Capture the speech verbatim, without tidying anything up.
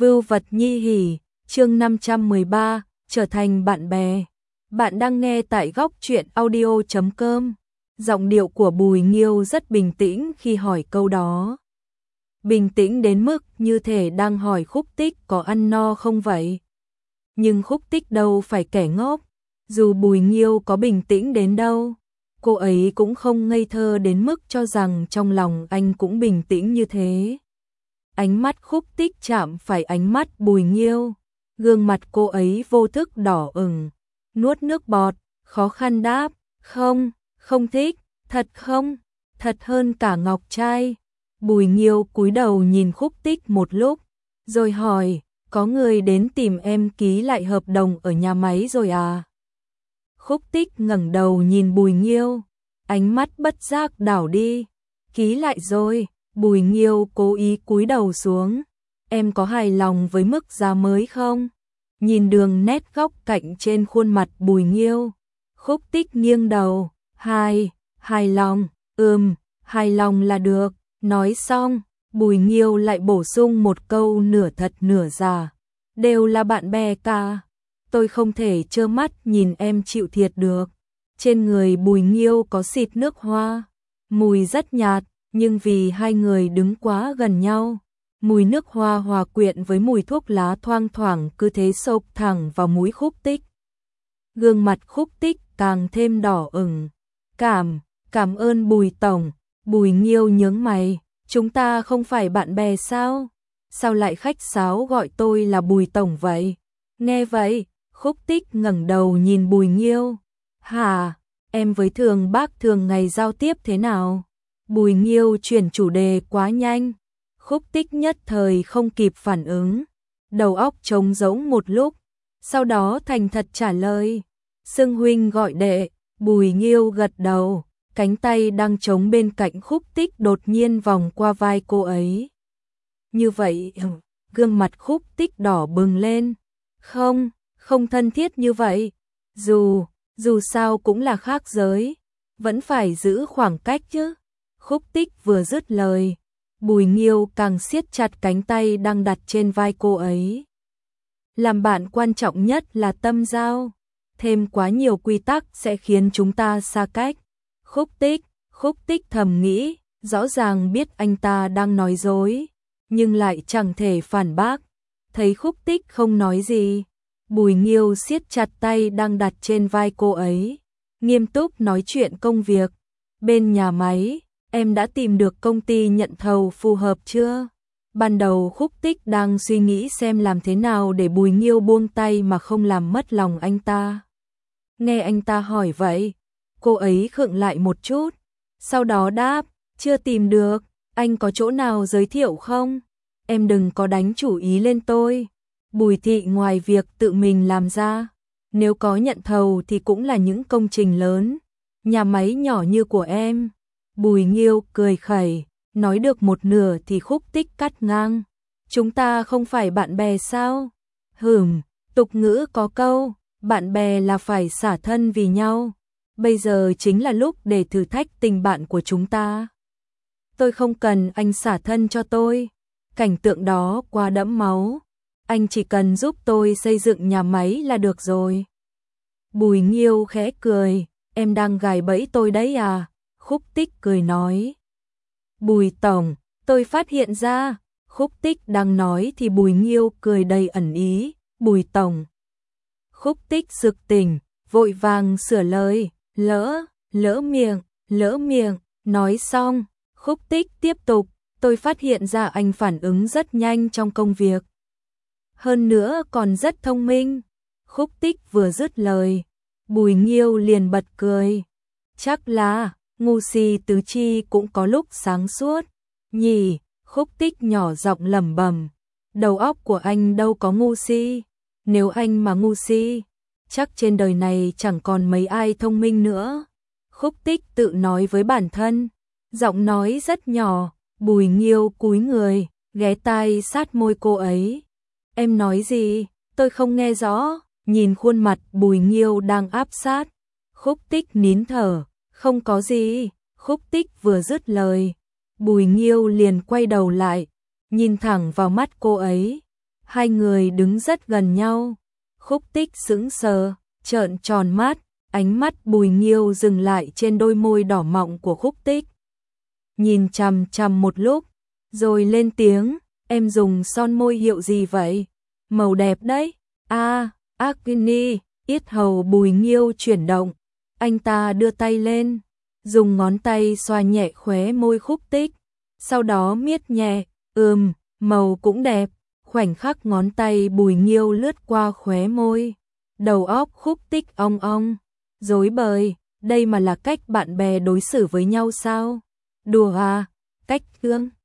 Vưu vật nhi hỉ, chương năm trăm mười ba, trở thành bạn bè. Bạn đang nghe tại góc truyện audio chấm com. Giọng điệu của Bùi Nghiêu rất bình tĩnh khi hỏi câu đó. Bình tĩnh đến mức như thể đang hỏi Khúc Tích có ăn no không vậy. Nhưng Khúc Tích đâu phải kẻ ngốc. Dù Bùi Nghiêu có bình tĩnh đến đâu, cô ấy cũng không ngây thơ đến mức cho rằng trong lòng anh cũng bình tĩnh như thế. Ánh mắt Khúc Tích chạm phải ánh mắt Bùi Nghiêu, gương mặt cô ấy vô thức đỏ ửng, nuốt nước bọt, khó khăn đáp, không, không thích, thật không, thật hơn cả ngọc trai. Bùi Nghiêu cúi đầu nhìn Khúc Tích một lúc, rồi hỏi, có người đến tìm em ký lại hợp đồng ở nhà máy rồi à? Khúc Tích ngẩng đầu nhìn Bùi Nghiêu, ánh mắt bất giác đảo đi, ký lại rồi. Bùi Nghiêu cố ý cúi đầu xuống. Em có hài lòng với mức giá mới không? Nhìn đường nét góc cạnh trên khuôn mặt Bùi Nghiêu, Khúc Tích nghiêng đầu. Hài, hài lòng, ừm, hài lòng là được. Nói xong, Bùi Nghiêu lại bổ sung một câu nửa thật nửa giả. Đều là bạn bè cả. Tôi không thể trơ mắt nhìn em chịu thiệt được. Trên người Bùi Nghiêu có xịt nước hoa, mùi rất nhạt. Nhưng vì hai người đứng quá gần nhau, mùi nước hoa hòa quyện với mùi thuốc lá thoang thoảng cứ thế xộc thẳng vào mũi Khúc Tích. Gương mặt Khúc Tích càng thêm đỏ ửng. Cảm, cảm ơn Bùi Tổng. Bùi Nghiêu nhướng mày, chúng ta không phải bạn bè sao? Sao lại khách sáo gọi tôi là Bùi Tổng vậy? Nghe vậy, Khúc Tích ngẩng đầu nhìn Bùi Nghiêu. Hả, em với Thường Bác thường ngày giao tiếp thế nào? Bùi Nghiêu chuyển chủ đề quá nhanh, Khúc Tích nhất thời không kịp phản ứng, đầu óc trống rỗng một lúc, sau đó thành thật trả lời, xưng huynh gọi đệ. Bùi Nghiêu gật đầu, cánh tay đang trống bên cạnh Khúc Tích đột nhiên vòng qua vai cô ấy. Như vậy, gương mặt Khúc Tích đỏ bừng lên, không, không thân thiết như vậy, dù, dù sao cũng là khác giới, vẫn phải giữ khoảng cách chứ. Khúc Tích vừa dứt lời, Bùi Nghiêu càng siết chặt cánh tay đang đặt trên vai cô ấy. Làm bạn quan trọng nhất là tâm giao, thêm quá nhiều quy tắc sẽ khiến chúng ta xa cách. Khúc Tích, Khúc Tích thầm nghĩ, rõ ràng biết anh ta đang nói dối, nhưng lại chẳng thể phản bác. Thấy Khúc Tích không nói gì, Bùi Nghiêu siết chặt tay đang đặt trên vai cô ấy, nghiêm túc nói chuyện công việc. Bên nhà máy, em đã tìm được công ty nhận thầu phù hợp chưa? Ban đầu Khúc Tích đang suy nghĩ xem làm thế nào để Bùi Nghiêu buông tay mà không làm mất lòng anh ta. Nghe anh ta hỏi vậy, cô ấy khựng lại một chút, sau đó đáp, chưa tìm được, anh có chỗ nào giới thiệu không? Em đừng có đánh chủ ý lên tôi. Bùi thị ngoài việc tự mình làm ra, nếu có nhận thầu thì cũng là những công trình lớn, nhà máy nhỏ như của em. Bùi Nghiêu cười khẩy, nói được một nửa thì Khúc Tích cắt ngang. Chúng ta không phải bạn bè sao? Hửm, tục ngữ có câu, bạn bè là phải xả thân vì nhau. Bây giờ chính là lúc để thử thách tình bạn của chúng ta. Tôi không cần anh xả thân cho tôi. Cảnh tượng đó quá đẫm máu. Anh chỉ cần giúp tôi xây dựng nhà máy là được rồi. Bùi Nghiêu khẽ cười, em đang gài bẫy tôi đấy à? Khúc Tích cười nói. Bùi Tổng, tôi phát hiện ra. Khúc Tích đang nói thì Bùi Nghiêu cười đầy ẩn ý. Bùi Tổng. Khúc Tích sực tỉnh, vội vàng sửa lời. Lỡ, lỡ miệng, lỡ miệng. Nói xong, Khúc Tích tiếp tục. Tôi phát hiện ra anh phản ứng rất nhanh trong công việc. Hơn nữa còn rất thông minh. Khúc Tích vừa dứt lời, Bùi Nghiêu liền bật cười. Chắc là ngu si tứ chi cũng có lúc sáng suốt. Nhỉ, Khúc Tích nhỏ giọng lẩm bẩm, đầu óc của anh đâu có ngu si. Nếu anh mà ngu si, chắc trên đời này chẳng còn mấy ai thông minh nữa. Khúc Tích tự nói với bản thân, giọng nói rất nhỏ. Bùi Nghiêu cúi người, ghé tai sát môi cô ấy. Em nói gì? Tôi không nghe rõ. Nhìn khuôn mặt Bùi Nghiêu đang áp sát, Khúc Tích nín thở. Không có gì. Khúc Tích vừa dứt lời, Bùi Nghiêu liền quay đầu lại, nhìn thẳng vào mắt cô ấy. Hai người đứng rất gần nhau. Khúc Tích sững sờ, trợn tròn mắt, ánh mắt Bùi Nghiêu dừng lại trên đôi môi đỏ mọng của Khúc Tích. Nhìn chằm chằm một lúc, rồi lên tiếng, em dùng son môi hiệu gì vậy? Màu đẹp đấy. A, Agni, yết hầu Bùi Nghiêu chuyển động. Anh ta đưa tay lên, dùng ngón tay xoa nhẹ khóe môi Khúc Tích, sau đó miết nhẹ, ừm, màu cũng đẹp. Khoảnh khắc ngón tay Bùi Nghiêu lướt qua khóe môi, đầu óc Khúc Tích ong ong, rối bời, đây mà là cách bạn bè đối xử với nhau sao? Đùa à, cách gương.